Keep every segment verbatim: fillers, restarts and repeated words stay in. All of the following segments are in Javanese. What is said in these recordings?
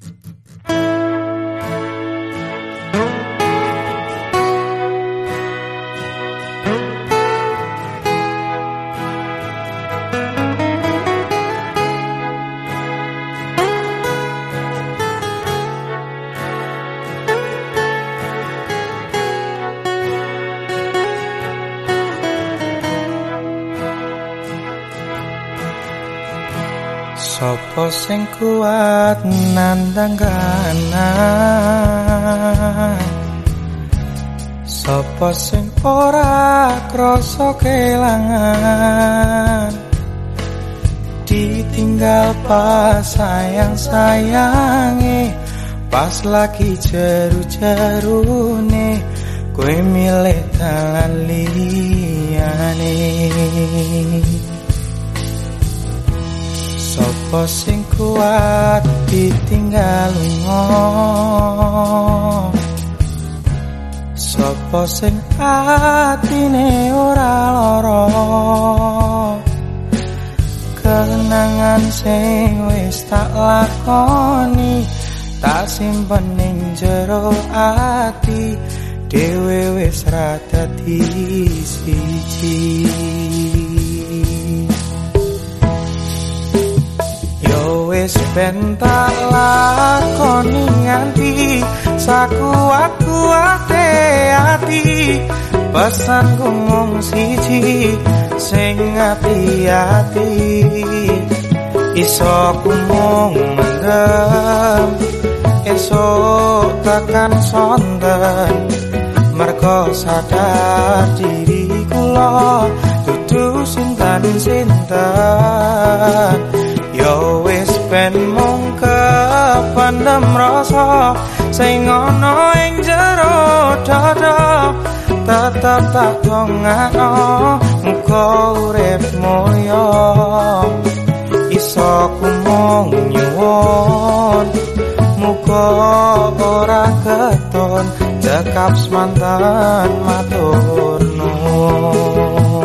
Sopo sing kuat nandang kanan, sopo sing ora krasa kelangan, ditinggal pas sayang-sayange, pas lagi jeru-jerune kowe milih dalan liyane. Sopo sing kuat ditinggal lunga, sopo sing atine ora lara, kenangan sing wis tak lakoni tak simpen ning jero ati, dhewe wis ra dadi siji. Wis ben tak lakoni nganti sakuat-kuate ati, pesanku mung siji sing ati-ati, iso ku mung mendem esuk takkan sonten, mergo sadar diri kula dudu sinten-sinten. Yo wis ben mung kependem rasa sing ana ing jero dada, tetep tak dongakno muga urip mulya, iso ku mung nyuwun muga ora keton cekap semanten matur nuwun.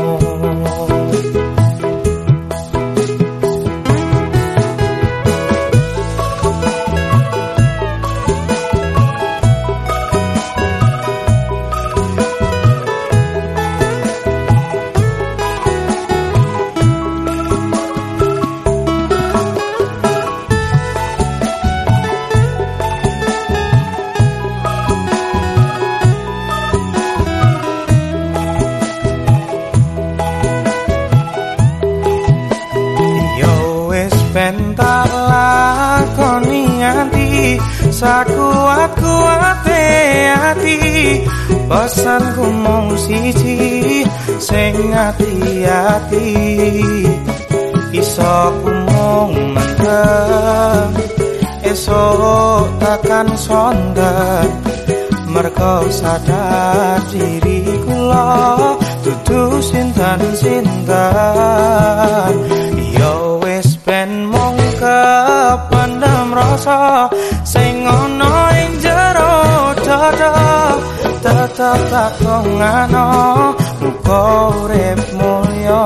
Tak lakoni nganti sakuat-kuate ati, pesanku mung siji sing ati-ati, iso ku mung mendem esuk takkan sonten, mergo sadar diri kula dudu sinten-sinten. Yo wis ben mung kependem rasa sing ana ing jero dada, tetep tak dongakno muga urip mulya,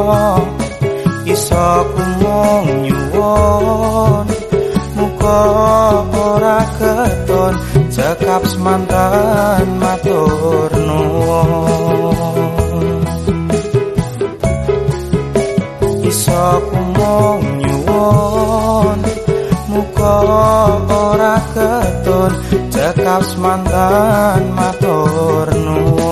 iso ku mung nyuwun muga ora keton cekap semanten matur nuwun. Iso ku mung nyuwun muga ora keton cekap semanten matur nuwun.